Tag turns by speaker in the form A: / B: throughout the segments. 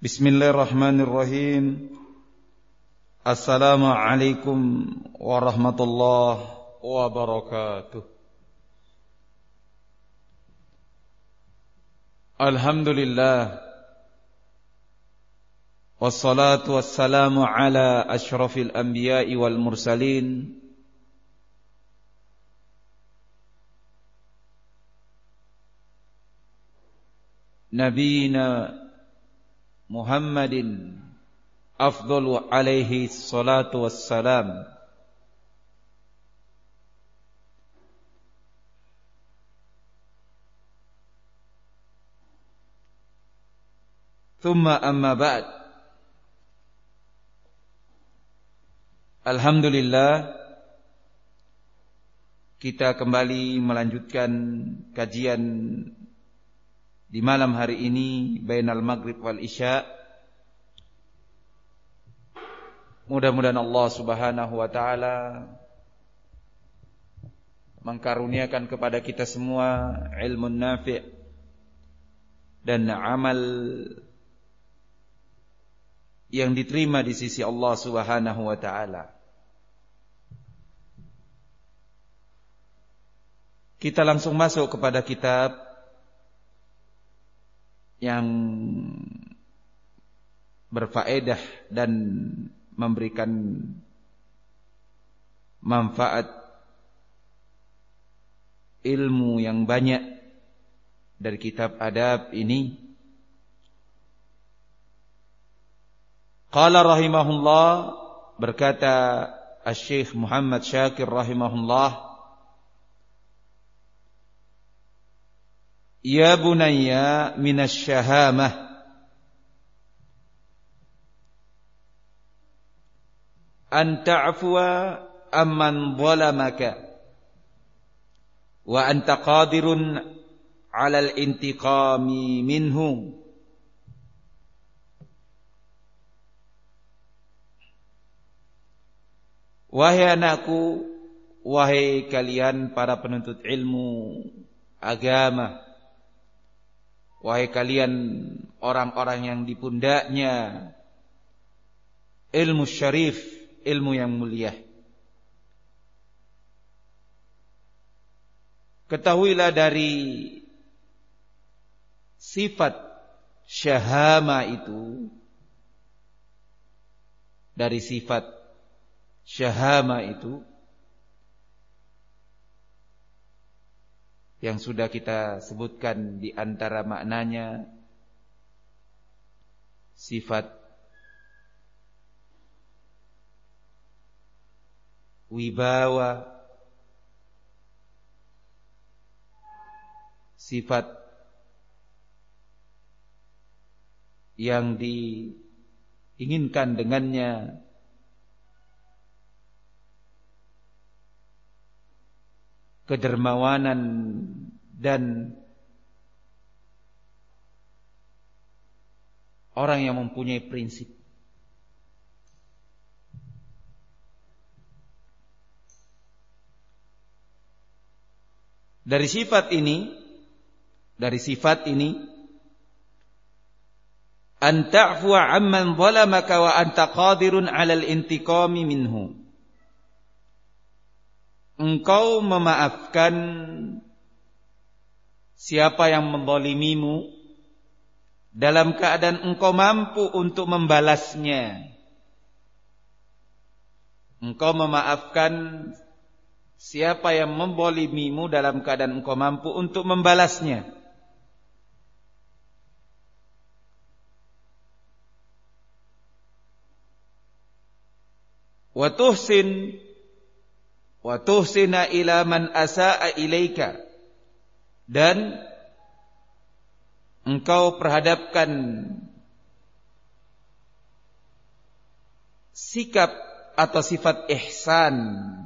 A: Bismillahirrahmanirrahim. Assalamualaikum warahmatullahi wabarakatuh. Alhamdulillah. Wassalatu wassalamu ala asyrafil anbiya'i wal mursalin Nabiyina Muhammadin afdalu alaihi salatu wassalam. Thumma amma ba'd. Alhamdulillah, kita kembali melanjutkan kajian di malam hari ini bainal maghrib wal isya. Mudah-mudahan Allah Subhanahu wa taala mengkaruniakan kepada kita semua ilmu nafi' dan amal yang diterima di sisi Allah Subhanahu wa taala. Kita langsung masuk kepada kitab yang berfaedah dan memberikan manfaat ilmu yang banyak dari kitab adab ini. Qala rahimahullah, berkata Asy-Syaikh Muhammad Syakir rahimahullah, ya bunayya minasy-syahamah an ta'fuwa amman zalamaka wa anta qadirun 'alal intiqami minhu. Wahai anakku, wahai kalian para penuntut ilmu agama, wahai kalian orang-orang yang di pundaknya ilmu syarif, ilmu yang mulia, ketahuilah dari sifat syahama itu, dari sifat syahama itu yang sudah kita sebutkan di antara maknanya sifat wibawa, sifat yang diinginkan dengannya kedermawanan dan orang yang mempunyai prinsip. Dari sifat ini an ta'fuwa amman zalamaka wa anta qadirun 'alal intiqami minhu. Engkau memaafkan siapa yang menzalimimu dalam keadaan engkau mampu untuk membalasnya. Engkau memaafkan siapa yang menzalimimu dalam keadaan engkau mampu untuk membalasnya. Wa tuhsina ila man asaa ilaika, dan engkau perhadapkan sikap atau sifat ihsan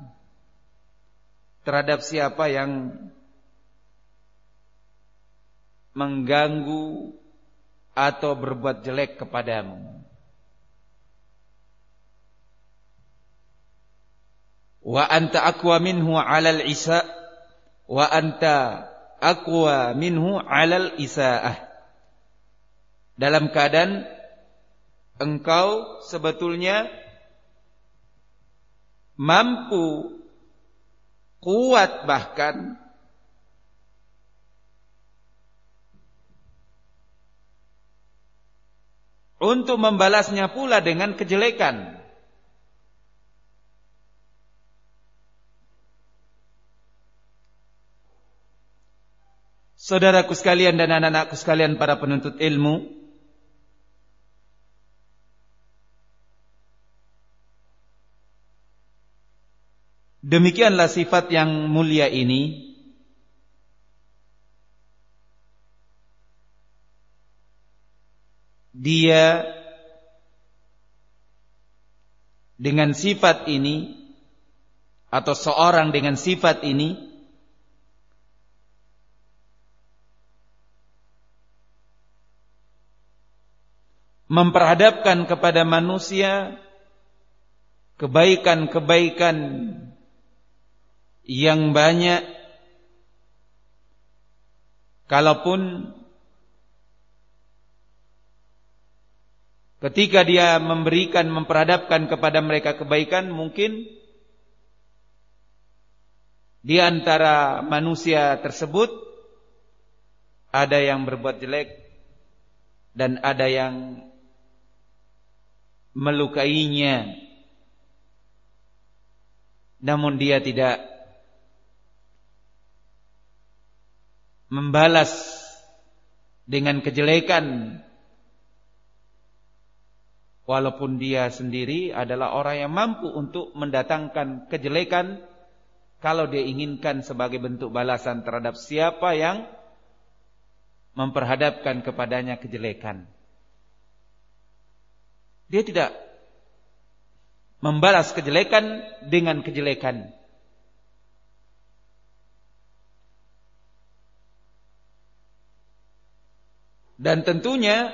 A: terhadap siapa yang mengganggu atau berbuat jelek kepadamu. Wa anta aqwa minhu 'alal isa wa anta aqwa minhu 'alal isaah. Dalam keadaan engkau sebetulnya mampu, kuat bahkan untuk membalasnya pula dengan kejelekan. Saudaraku sekalian dan anak-anakku sekalian para penuntut ilmu, demikianlah sifat yang mulia ini dia dengan sifat ini atau seorang dengan sifat ini memperhadapkan kepada manusia kebaikan-kebaikan yang banyak, kalaupun ketika dia memperhadapkan kepada mereka kebaikan, mungkin di antara manusia tersebut ada yang berbuat jelek dan ada yang melukainya, namun dia tidak membalas dengan kejelekan, walaupun dia sendiri adalah orang yang mampu untuk mendatangkan kejelekan kalau dia inginkan sebagai bentuk balasan terhadap siapa yang memperhadapkan kepadanya kejelekan. Dia tidak membalas kejelekan dengan kejelekan. Dan tentunya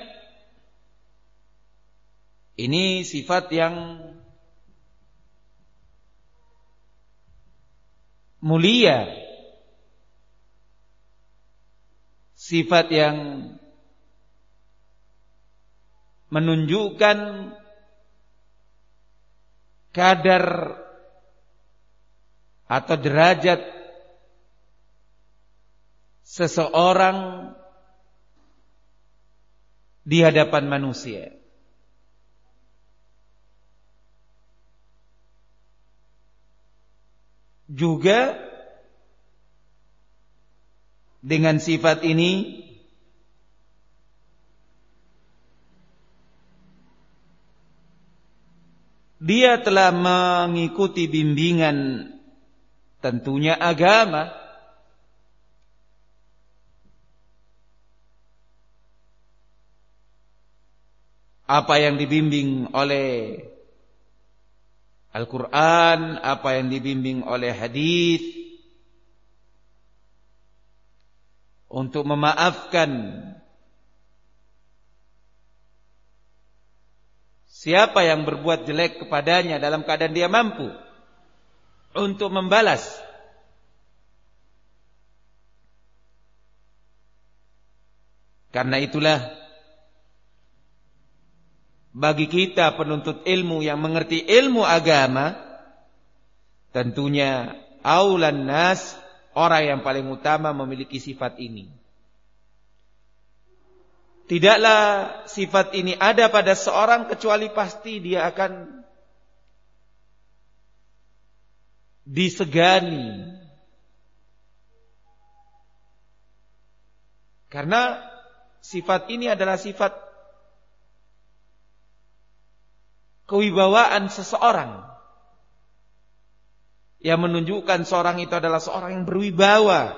A: ini sifat yang mulia, sifat yang menunjukkan kadar atau derajat seseorang di hadapan manusia. Juga dengan sifat ini dia telah mengikuti bimbingan tentunya agama, apa yang dibimbing oleh Al-Quran, apa yang dibimbing oleh hadis, untuk memaafkan siapa yang berbuat jelek kepadanya dalam keadaan dia mampu untuk membalas. Karena itulah bagi kita penuntut ilmu yang mengerti ilmu agama, tentunya aulan nas, orang yang paling utama memiliki sifat ini. Tidaklah sifat ini ada pada seorang kecuali pasti dia akan disegani. Karena sifat ini adalah sifat kewibawaan seseorang yang menunjukkan seorang itu adalah seorang yang berwibawa.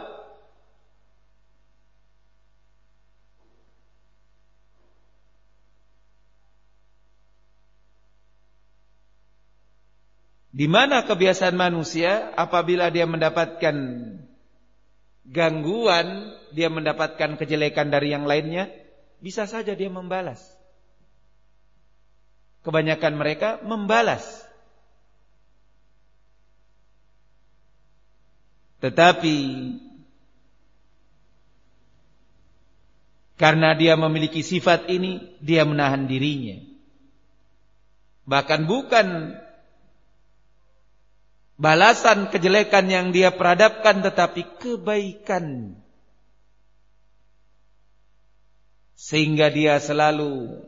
A: Di mana kebiasaan manusia apabila dia mendapatkan gangguan, dia mendapatkan kejelekan dari yang lainnya, bisa saja dia membalas. Kebanyakan mereka membalas. Tetapi karena dia memiliki sifat ini, dia menahan dirinya. Bahkan bukan balasan kejelekan yang dia perhadapkan, tetapi kebaikan. Sehingga dia selalu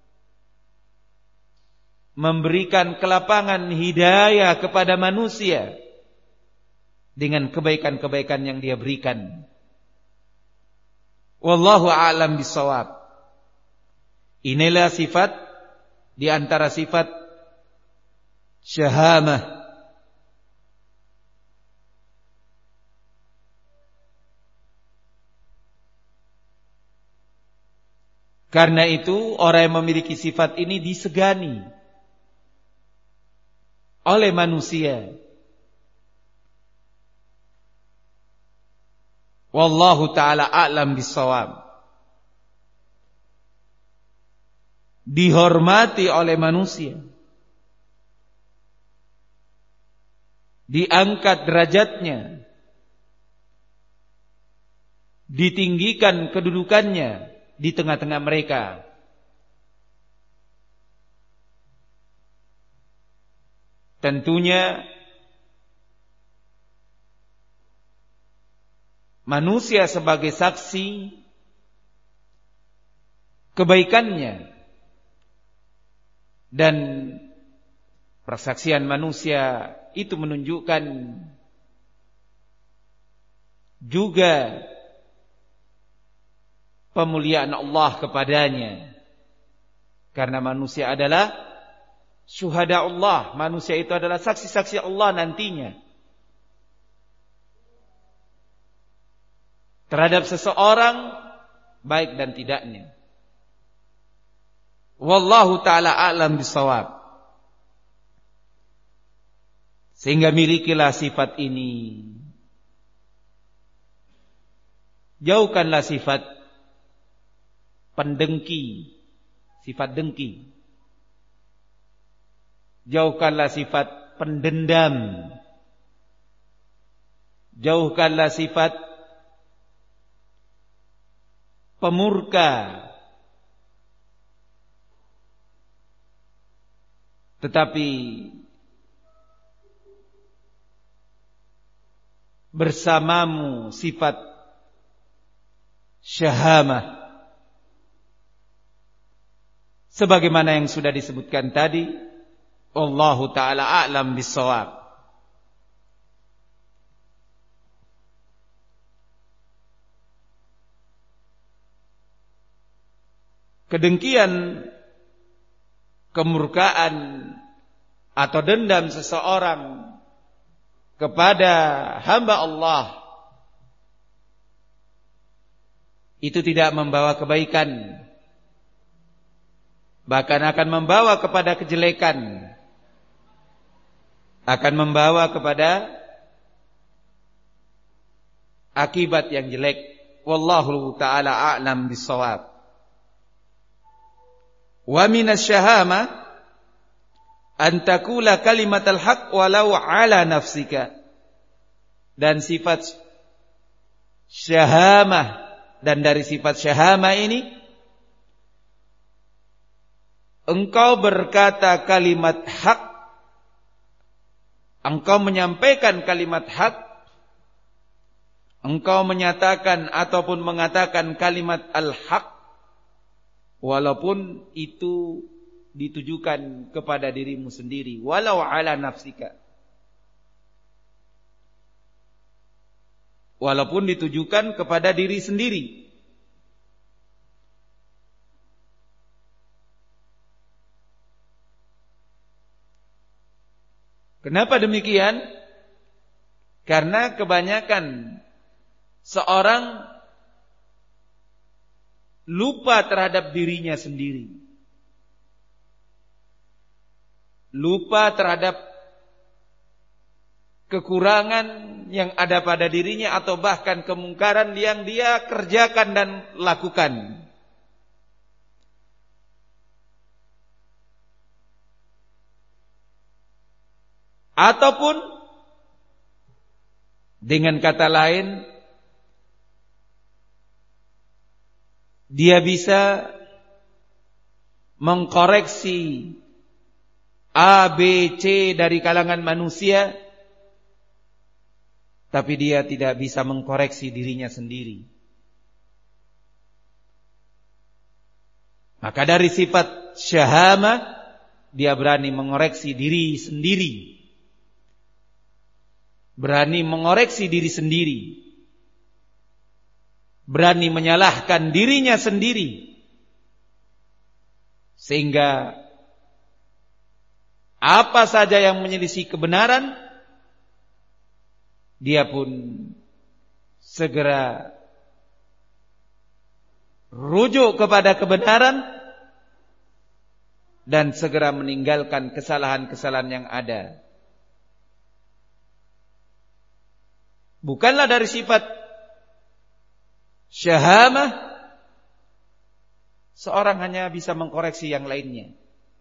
A: memberikan kelapangan hidayah kepada manusia dengan kebaikan-kebaikan yang dia berikan. Wallahu a'lam bishawab. Inilah sifat di antara sifat syahamah. Karena itu orang yang memiliki sifat ini disegani oleh manusia. Wallahu ta'ala a'lam bishawab. Dihormati oleh manusia, diangkat derajatnya, ditinggikan kedudukannya di tengah-tengah mereka. Tentunya manusia sebagai saksi kebaikannya, dan persaksian manusia itu menunjukkan juga pemuliaan Allah kepadanya. Karena manusia adalah syuhada Allah, manusia itu adalah saksi-saksi Allah nantinya terhadap seseorang, baik dan tidaknya. Wallahu ta'ala a'lam bishawab. Sehingga milikilah sifat ini. Jauhkanlah sifat pendengki, sifat dengki. Jauhkanlah sifat pendendam. Jauhkanlah sifat pemurka. Tetapi bersamamu sifat syahamah, sebagaimana yang sudah disebutkan tadi. Wallahu ta'ala a'lam bishawab. Kedengkian, kemurkaan atau dendam seseorang kepada hamba Allah itu tidak membawa kebaikan, bahkan akan membawa kepada kejelekan, akan membawa kepada akibat yang jelek. Wallahu ta'ala a'lam bishawab. Wa minasyahama an taqula kalimatal haqq walau ala nafsika. Dan sifat syahamah, dan dari sifat syahamah ini engkau berkata kalimat hak, engkau menyampaikan kalimat hak, engkau menyatakan ataupun mengatakan kalimat al-haq, walaupun itu ditujukan kepada dirimu sendiri, walau ala nafsika, walaupun ditujukan kepada diri sendiri. Kenapa demikian? Karena kebanyakan seorang lupa terhadap dirinya sendiri, lupa terhadap kekurangan yang ada pada dirinya, atau bahkan kemungkaran yang dia kerjakan dan lakukan. Ataupun dengan kata lain, dia bisa mengkoreksi A, B, C dari kalangan manusia, tapi dia tidak bisa mengkoreksi dirinya sendiri. Maka dari sifat syahamah, dia berani mengoreksi diri sendiri. Berani mengoreksi diri sendiri. Berani menyalahkan dirinya sendiri. Sehingga apa saja yang menyelisih kebenaran, dia pun segera rujuk kepada kebenaran dan segera meninggalkan kesalahan-kesalahan yang ada. Bukanlah dari sifat syahamah seorang hanya bisa mengkoreksi yang lainnya,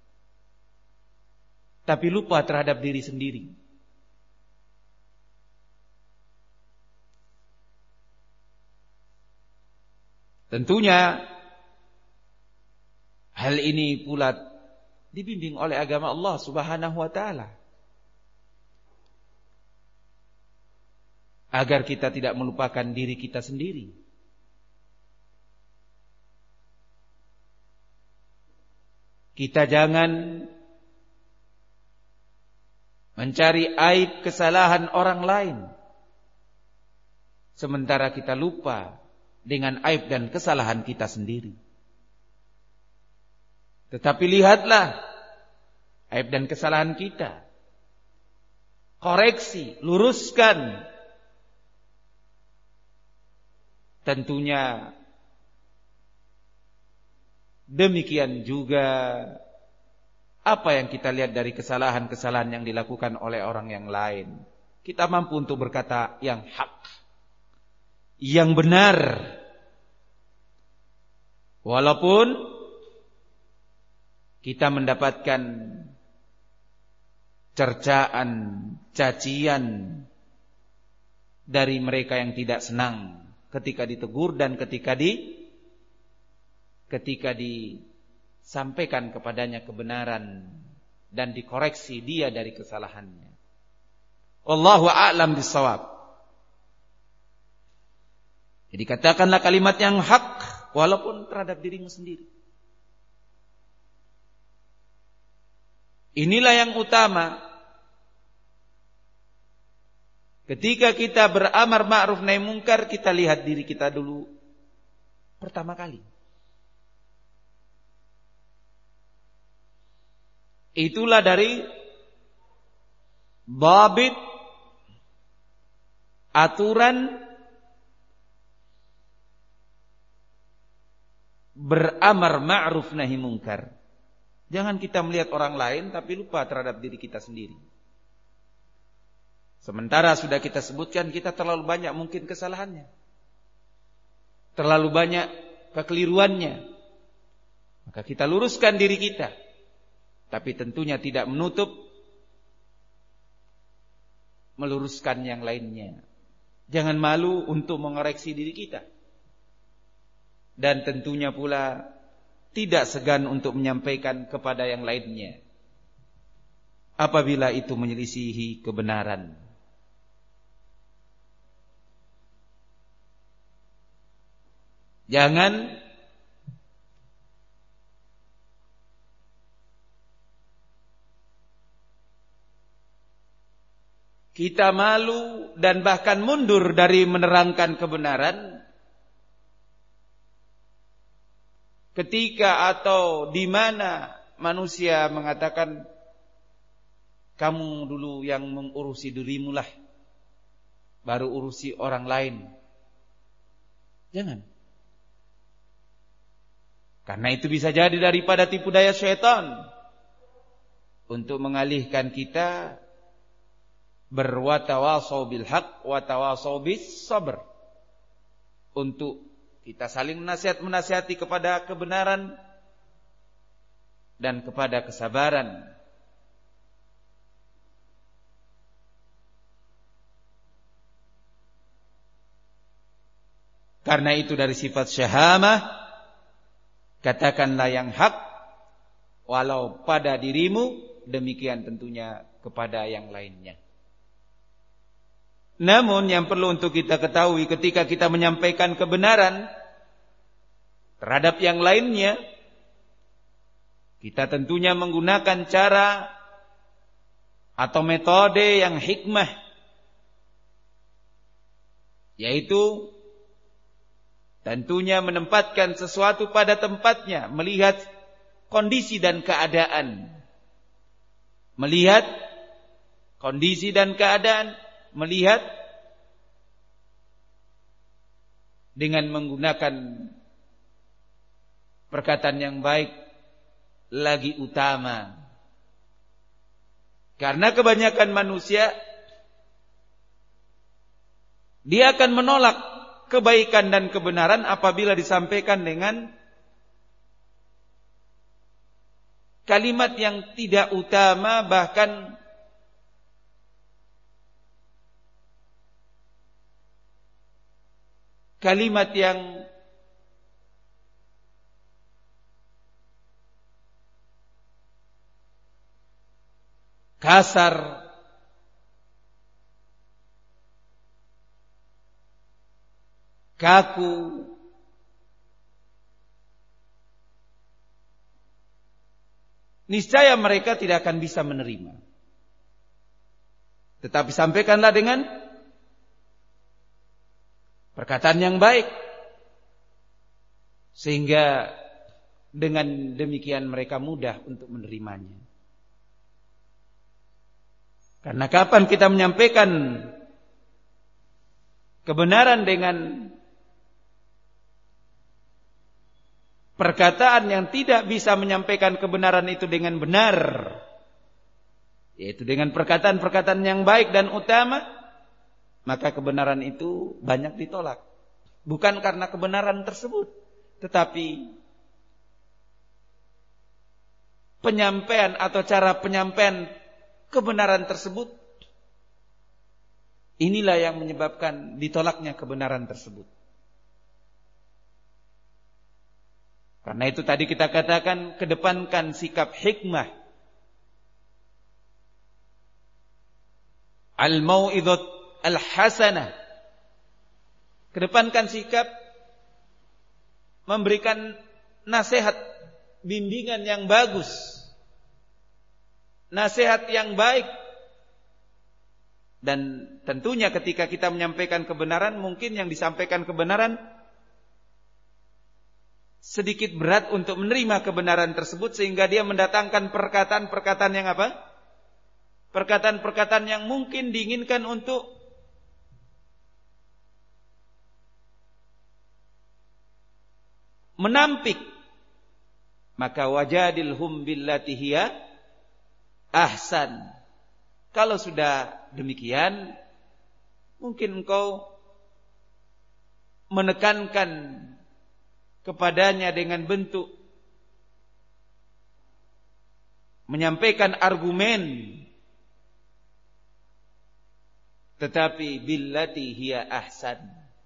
A: tapi lupa terhadap diri sendiri. Tentunya hal ini pula dibimbing oleh agama Allah Subhanahu wa taala, agar kita tidak melupakan diri kita sendiri. Kita jangan mencari aib kesalahan orang lain, sementara kita lupa dengan aib dan kesalahan kita sendiri. Tetapi lihatlah aib dan kesalahan kita, koreksi, luruskan. Tentunya demikian juga apa yang kita lihat dari kesalahan-kesalahan yang dilakukan oleh orang yang lain. Kita mampu untuk berkata yang hak, yang benar. Walaupun kita mendapatkan cercaan, cacian dari mereka yang tidak senang ketika ditegur dan ketika disampaikan kepadanya kebenaran dan dikoreksi dia dari kesalahannya. Wallahu a'lam bishawab. Jadi katakanlah kalimat yang hak walaupun terhadap dirimu sendiri. Inilah yang utama. Ketika kita beramar ma'ruf nahi mungkar, kita lihat diri kita dulu pertama kali. Itulah dari dhabit, aturan beramar ma'ruf nahi mungkar. Jangan kita melihat orang lain tapi lupa terhadap diri kita sendiri. Sementara sudah kita sebutkan, kita terlalu banyak mungkin kesalahannya, terlalu banyak kekeliruannya. Maka kita luruskan diri kita, tapi tentunya tidak menutup meluruskan yang lainnya. Jangan malu untuk mengoreksi diri kita. Dan tentunya pula tidak segan untuk menyampaikan kepada yang lainnya apabila itu menyelisihi kebenaran. Jangan kita malu dan bahkan mundur dari menerangkan kebenaran ketika atau di mana manusia mengatakan kamu dulu yang mengurusi dirimu lah, baru urusi orang lain. Jangan. Karena itu bisa jadi daripada tipu daya syaitan untuk mengalihkan kita berwatawasau bil haq watawasau bis sabr, untuk kita saling menasihati kepada kebenaran dan kepada kesabaran. Karena itu dari sifat syahamah, katakanlah yang hak walau pada dirimu demikian tentunya kepada yang lainnya. Namun yang perlu untuk kita ketahui ketika kita menyampaikan kebenaran terhadap yang lainnya, kita tentunya menggunakan cara atau metode yang hikmah, yaitu tentunya menempatkan sesuatu pada tempatnya, melihat kondisi dan keadaan. Melihat kondisi dan keadaan, melihat dengan menggunakan perkataan yang baik lagi utama. Karena kebanyakan manusia dia akan menolak kebaikan dan kebenaran apabila disampaikan dengan kalimat yang tidak utama, bahkan kalimat yang kasar, kaku, niscaya mereka tidak akan bisa menerima. Tetapi sampaikanlah dengan perkataan yang baik, sehingga dengan demikian mereka mudah untuk menerimanya. Karena kapan kita menyampaikan kebenaran dengan perkataan yang tidak bisa menyampaikan kebenaran itu dengan benar, yaitu dengan perkataan-perkataan yang baik dan utama, maka kebenaran itu banyak ditolak. Bukan karena kebenaran tersebut, tetapi penyampaian atau cara penyampaian kebenaran tersebut, inilah yang menyebabkan ditolaknya kebenaran tersebut. Karena itu tadi kita katakan, kedepankan sikap hikmah, al-mau'idhat al-hasanah, kedepankan sikap memberikan nasihat, bimbingan yang bagus, nasihat yang baik. Dan tentunya ketika kita menyampaikan kebenaran, mungkin yang disampaikan kebenaran sedikit berat untuk menerima kebenaran tersebut, sehingga dia mendatangkan perkataan-perkataan yang apa? Perkataan-perkataan yang mungkin diinginkan untuk menampik. Maka wajadilhum billati hiya ahsan. Kalau sudah demikian, mungkin engkau menekankan kepadanya dengan bentuk menyampaikan argumen, tetapi billati hiya ahsan,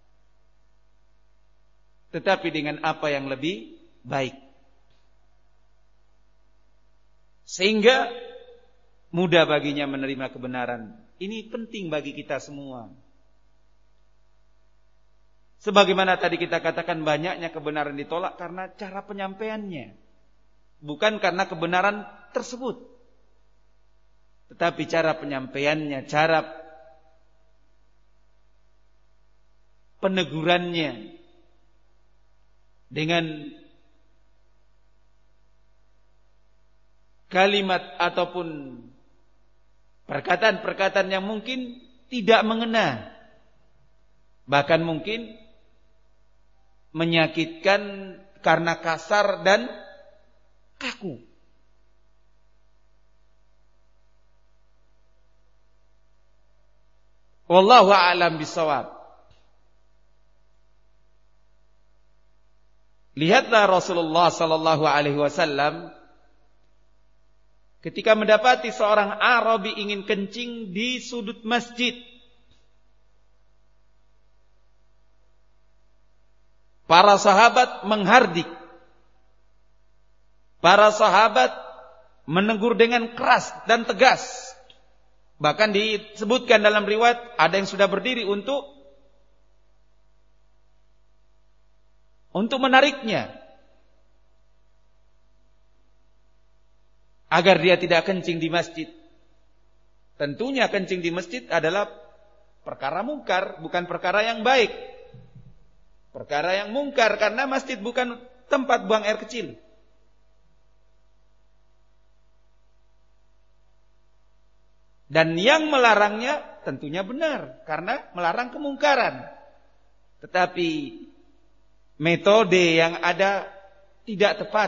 A: tetapi dengan apa yang lebih baik, sehingga mudah baginya menerima kebenaran. Ini penting bagi kita semua. Sebagaimana tadi kita katakan, banyaknya kebenaran ditolak karena cara penyampaiannya, bukan karena kebenaran tersebut, tetapi cara penyampaiannya, cara penegurannya dengan kalimat ataupun perkataan-perkataan yang mungkin tidak mengena, bahkan mungkin menyakitkan karena kasar dan kaku. Wallahu a'lam bishawab. Lihatlah Rasulullah sallallahu alaihi wasallam ketika mendapati seorang Arabi ingin kencing di sudut masjid. Para sahabat menghardik. Para sahabat menegur dengan keras dan tegas. Bahkan disebutkan dalam riwayat ada yang sudah berdiri untuk menariknya agar dia tidak kencing di masjid. Tentunya kencing di masjid adalah perkara mungkar, bukan perkara yang baik. Perkara yang mungkar karena masjid bukan tempat buang air kecil. Dan yang melarangnya tentunya benar karena melarang kemungkaran. Tetapi metode yang ada tidak tepat.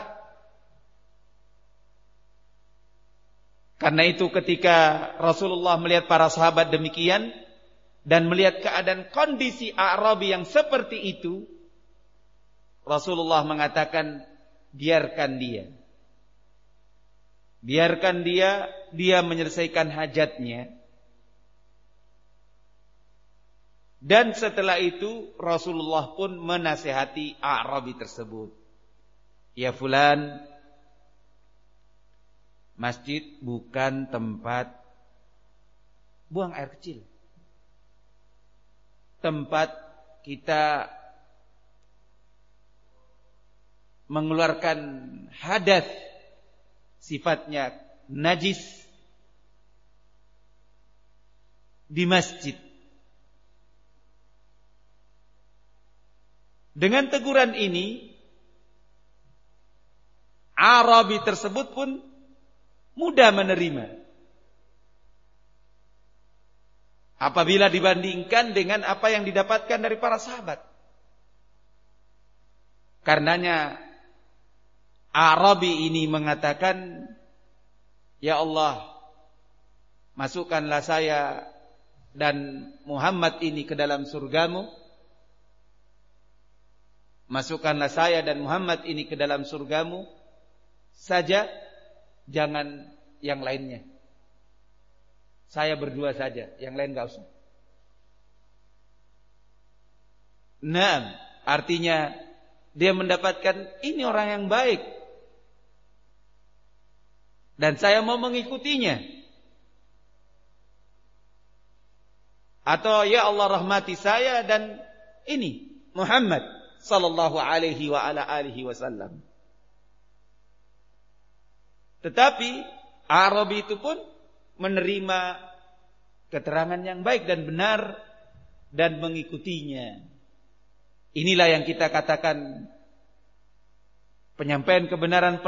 A: Karena itu ketika Rasulullah melihat para sahabat demikian dan melihat keadaan kondisi A'rabi yang seperti itu, Rasulullah mengatakan, biarkan dia. Biarkan dia menyelesaikan hajatnya. Dan setelah itu Rasulullah pun menasihati A'rabi tersebut. Ya fulan, masjid bukan tempat buang air kecil. Tempat kita mengeluarkan hadas sifatnya najis di masjid. Dengan teguran ini, Arabi tersebut pun mudah menerima. Apabila dibandingkan dengan apa yang didapatkan dari para sahabat. Karenanya Arabi ini mengatakan, ya Allah, masukkanlah saya dan Muhammad ini ke dalam surgamu. Masukkanlah saya dan Muhammad ini ke dalam surgamu saja, jangan yang lainnya. Saya berdua saja, yang lain gak usah. Nah, artinya dia mendapatkan ini orang yang baik. Dan saya mau mengikutinya. Atau ya Allah rahmati saya dan ini Muhammad sallallahu alaihi wa ala alihi wasallam. Tetapi Arabi itu pun menerima keterangan yang baik dan benar dan mengikutinya. Inilah yang kita katakan penyampaian kebenaran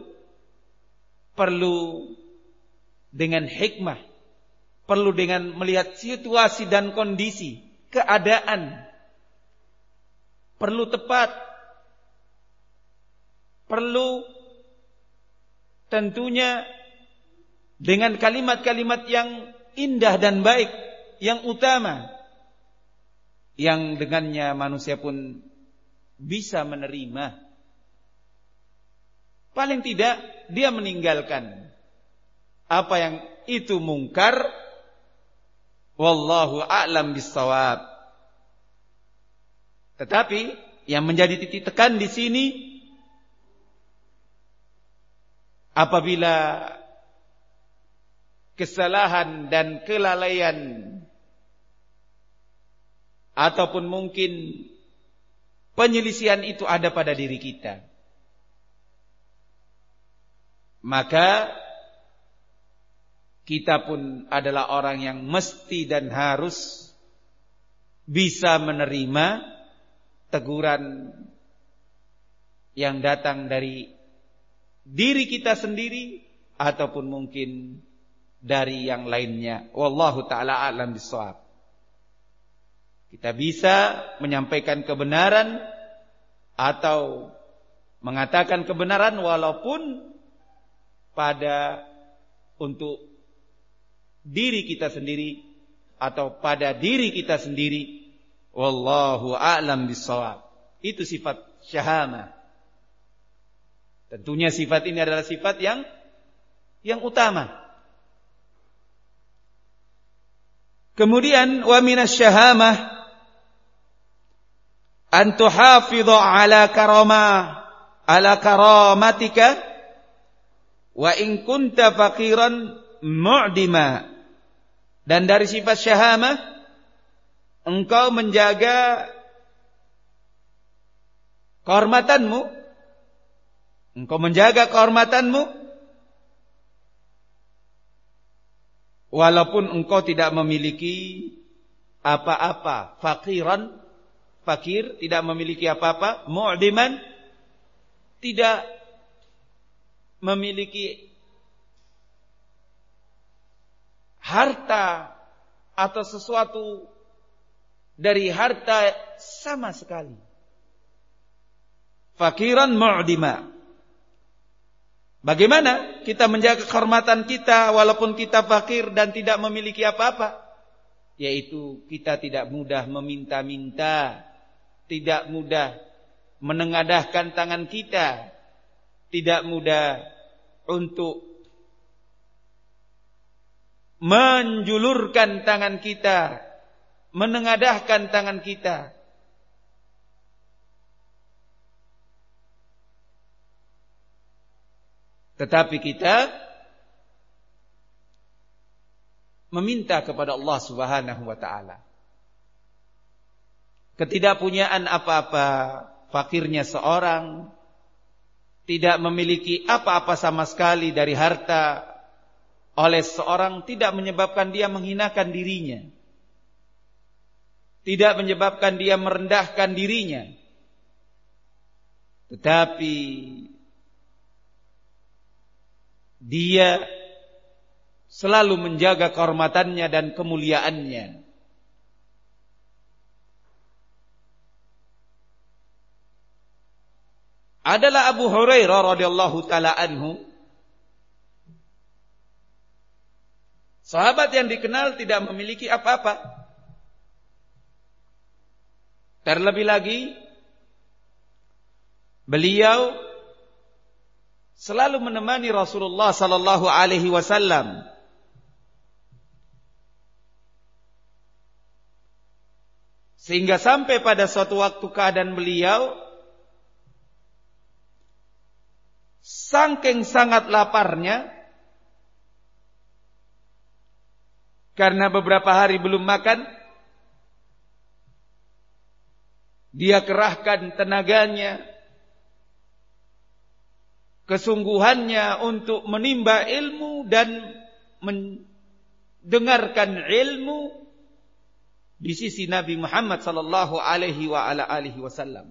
A: perlu dengan hikmah, perlu dengan melihat situasi dan kondisi, keadaan, perlu tepat, perlu tentunya dengan kalimat-kalimat yang indah dan baik, yang utama, yang dengannya manusia pun bisa menerima. Paling tidak dia meninggalkan apa yang itu mungkar. Wallahu a'lam bissawab. Tetapi yang menjadi titik tekan di sini, apabila kesalahan dan kelalaian ataupun mungkin penyelisihan itu ada pada diri kita, maka kita pun adalah orang yang mesti dan harus bisa menerima teguran yang datang dari diri kita sendiri ataupun mungkin dari yang lainnya. Wallahu ta'ala a'lam bissawab. Kita bisa menyampaikan kebenaran atau mengatakan kebenaran walaupun pada untuk diri kita sendiri atau pada diri kita sendiri. Wallahu a'lam bissawab. Itu sifat syahamah. Tentunya sifat ini adalah sifat yang utama. Kemudian wa minasy-syahamah an tuhafidha ala karamatika Wa in kunta faqiran mu'dima. Dan dari sifat syahamah, engkau menjaga kehormatanmu. Engkau menjaga kehormatanmu walaupun engkau tidak memiliki apa-apa. Faqiran, fakir, tidak memiliki apa-apa. Mu'diman, tidak memiliki harta atau sesuatu dari harta sama sekali. Fakiran mu'dima. Bagaimana kita menjaga kehormatan kita walaupun kita fakir dan tidak memiliki apa-apa? Yaitu kita tidak mudah meminta-minta, tidak mudah menengadahkan tangan kita, tidak mudah untuk menjulurkan tangan kita, menengadahkan tangan kita. Tetapi kita meminta kepada Allah Subhanahu wa taala. Ketidakpunyaan apa-apa, fakirnya seorang, tidak memiliki apa-apa sama sekali dari harta oleh seorang tidak menyebabkan dia menghinakan dirinya. Tidak menyebabkan dia merendahkan dirinya. Tetapi dia selalu menjaga kehormatannya dan kemuliaannya. Adalah Abu Hurairah radhiyallahu taala anhu, sahabat yang dikenal tidak memiliki apa-apa. Terlebih lagi beliau selalu menemani Rasulullah sallallahu alaihi wasallam. Sehingga sampai pada suatu waktu keadaan beliau saking sangat laparnya karena beberapa hari belum makan, dia kerahkan tenaganya, kesungguhannya untuk menimba ilmu dan mendengarkan ilmu di sisi Nabi Muhammad sallallahu alaihi wasallam.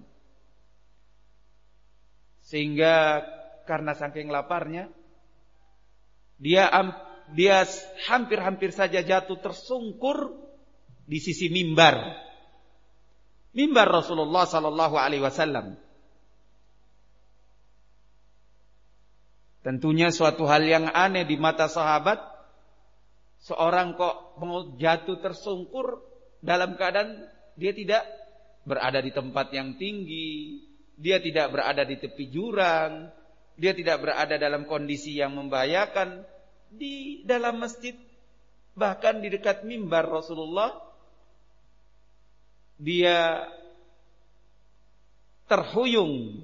A: Sehingga karena saking laparnya dia hampir-hampir saja jatuh tersungkur di sisi mimbar Rasulullah sallallahu alaihi wasallam. Tentunya suatu hal yang aneh di mata sahabat, seorang kok mau jatuh tersungkur dalam keadaan dia tidak berada di tempat yang tinggi, dia tidak berada di tepi jurang, dia tidak berada dalam kondisi yang membahayakan, di dalam masjid, bahkan di dekat mimbar Rasulullah, dia terhuyung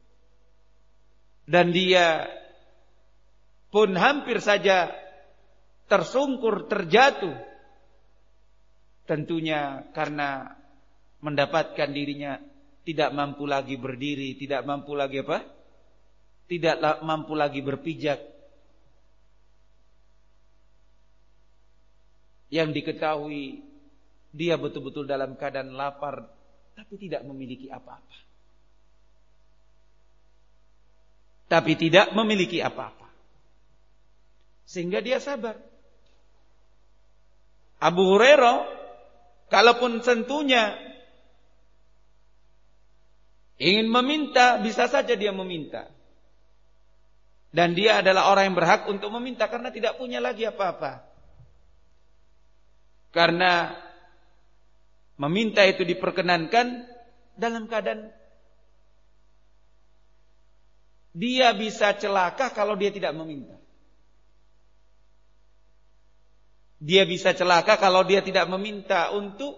A: dan dia pun hampir saja tersungkur, terjatuh. Tentunya karena mendapatkan dirinya tidak mampu lagi berdiri, tidak mampu lagi tidak mampu lagi berpijak. Yang diketahui dia betul-betul dalam keadaan lapar, tapi tidak memiliki apa-apa. Sehingga dia sabar. Abu Hurairah, kalaupun tentunya ingin meminta, bisa saja dia meminta. Dan dia adalah orang yang berhak untuk meminta karena tidak punya lagi apa-apa. Karena meminta itu diperkenankan dalam keadaan dia bisa celaka kalau dia tidak meminta. Dia bisa celaka kalau dia tidak meminta untuk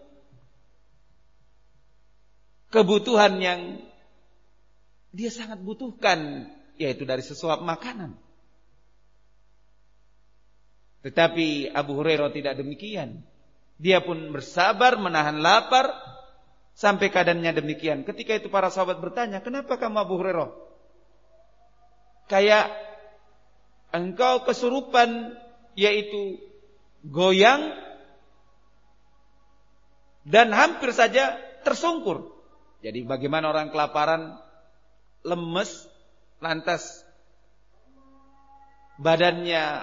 A: kebutuhan yang dia sangat butuhkan, yaitu dari sesuap makanan. Tetapi Abu Hurairah tidak demikian. Dia pun bersabar menahan lapar sampai keadaannya demikian. Ketika itu para sahabat bertanya, "Kenapa kamu Abu Hurairah? Kayak engkau kesurupan, yaitu goyang dan hampir saja tersungkur." Jadi bagaimana orang kelaparan, lemes, lantas badannya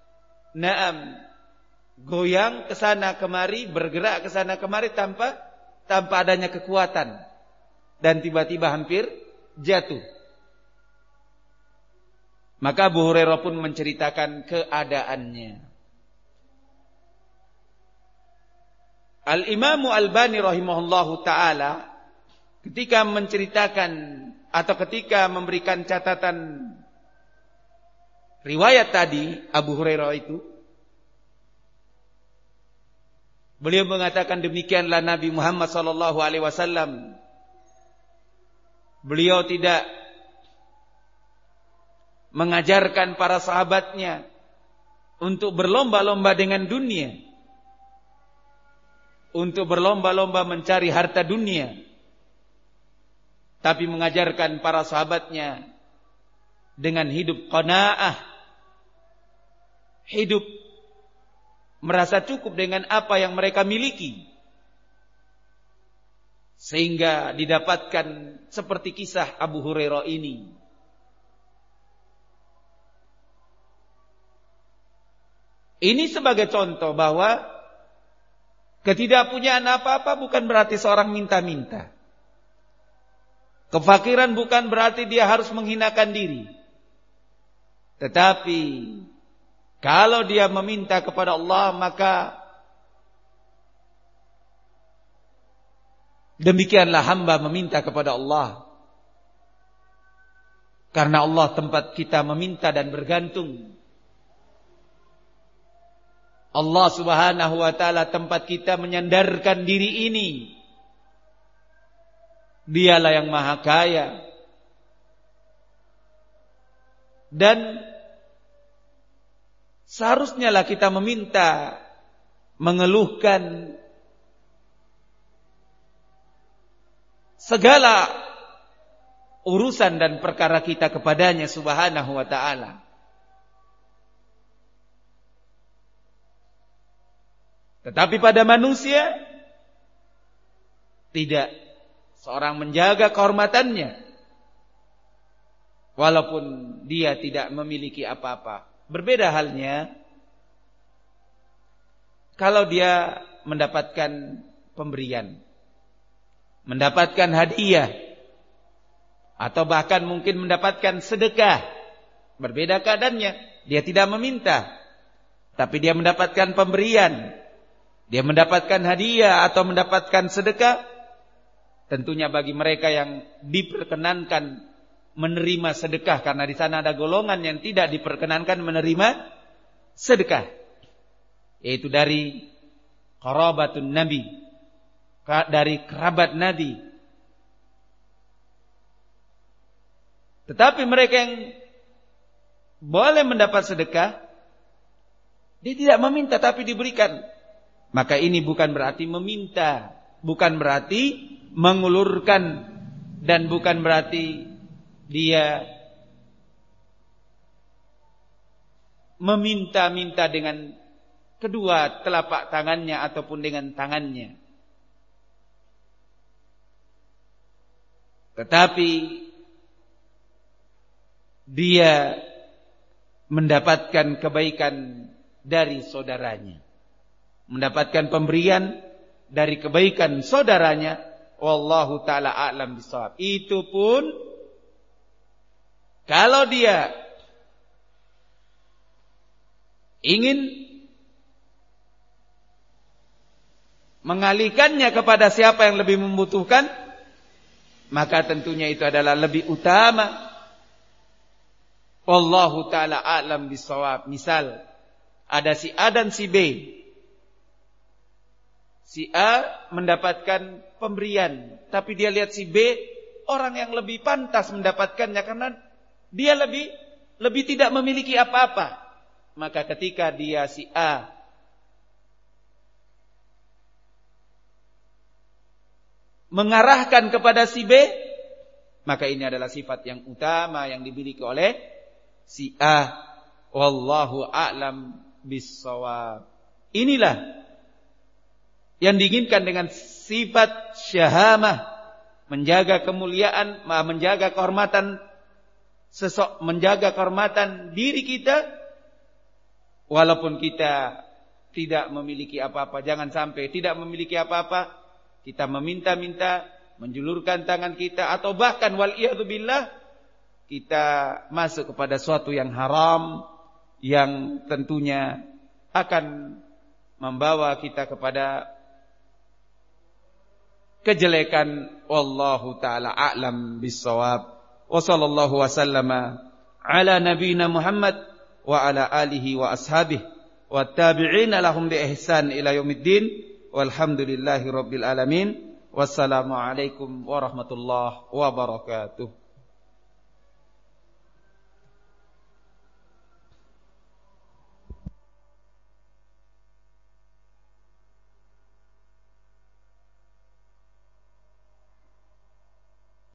A: goyang ke sana kemari, bergerak ke sana kemari tanpa adanya kekuatan, dan tiba-tiba hampir jatuh. Maka Abu Hurairah pun menceritakan keadaannya. Al-Imam Al-Albani rahimahullahu ta'ala ketika menceritakan atau ketika memberikan catatan riwayat tadi Abu Hurairah itu, beliau mengatakan demikianlah Nabi Muhammad SAW. Beliau tidak mengajarkan para sahabatnya untuk berlomba-lomba dengan dunia, untuk berlomba-lomba mencari harta dunia, tapi mengajarkan para sahabatnya dengan hidup qanaah, hidup merasa cukup dengan apa yang mereka miliki, sehingga didapatkan seperti kisah Abu Hurairah ini. Ini sebagai contoh bahwa ketidakpunyaan apa-apa bukan berarti seorang minta-minta. Kefakiran bukan berarti dia harus menghinakan diri. Tetapi kalau dia meminta kepada Allah, maka demikianlah hamba meminta kepada Allah. Karena Allah tempat kita meminta dan bergantung. Allah Subhanahu wa ta'ala tempat kita menyandarkan diri ini. Dialah yang maha kaya. Dan seharusnya lah kita meminta, mengeluhkan segala urusan dan perkara kita kepadanya Subhanahu wa ta'ala. Tetapi pada manusia tidak. Seorang menjaga kehormatannya walaupun dia tidak memiliki apa-apa. Berbeda halnya kalau dia mendapatkan pemberian, mendapatkan hadiah, atau bahkan mungkin mendapatkan sedekah. Berbeda keadaannya. Dia tidak meminta, tapi dia mendapatkan pemberian, dia mendapatkan hadiah atau mendapatkan sedekah. Tentunya bagi mereka yang diperkenankan menerima sedekah, karena di sana ada golongan yang tidak diperkenankan menerima sedekah, yaitu dari qarabatun Nabi, dari kerabat Nabi. Tetapi mereka yang boleh mendapat sedekah, dia tidak meminta tapi diberikan. Maka ini bukan berarti meminta, bukan berarti mengulurkan, dan bukan berarti dia meminta-minta dengan kedua telapak tangannya ataupun dengan tangannya. Tetapi dia mendapatkan kebaikan dari saudaranya, mendapatkan pemberian dari kebaikan saudaranya. Wallahu ta'ala a'lam bishawab. Itu pun kalau dia ingin mengalihkannya kepada siapa yang lebih membutuhkan, maka tentunya itu adalah lebih utama. Wallahu ta'ala a'lam bishawab. Misal ada si A dan si B. Si A mendapatkan pemberian, tapi dia lihat si B orang yang lebih pantas mendapatkannya karena dia lebih tidak memiliki apa-apa. maka ketika dia si A mengarahkan kepada si B, maka ini adalah sifat yang utama yang dimiliki oleh si A. Wallahu a'lam bis-shawab. Inilah yang diinginkan dengan sifat syahamah, menjaga kemuliaan, menjaga kehormatan menjaga kehormatan diri kita walaupun kita tidak memiliki apa-apa. Jangan sampai tidak memiliki apa-apa kita meminta-minta, menjulurkan tangan kita, atau bahkan wal'iyadzubillah kita masuk kepada suatu yang haram, yang tentunya akan membawa kita kepada kejelekan. Wallahu ta'ala a'lam bis-shawab. Wa sallallahu wasallama ala nabiyyina Muhammad wa ala alihi wa ashabihi wa tabi'ina lahum bi ihsan ila yaumiddin. Walhamdulillahi rabbil alamin. Wassalamualaikum warahmatullahi wabarakatuh.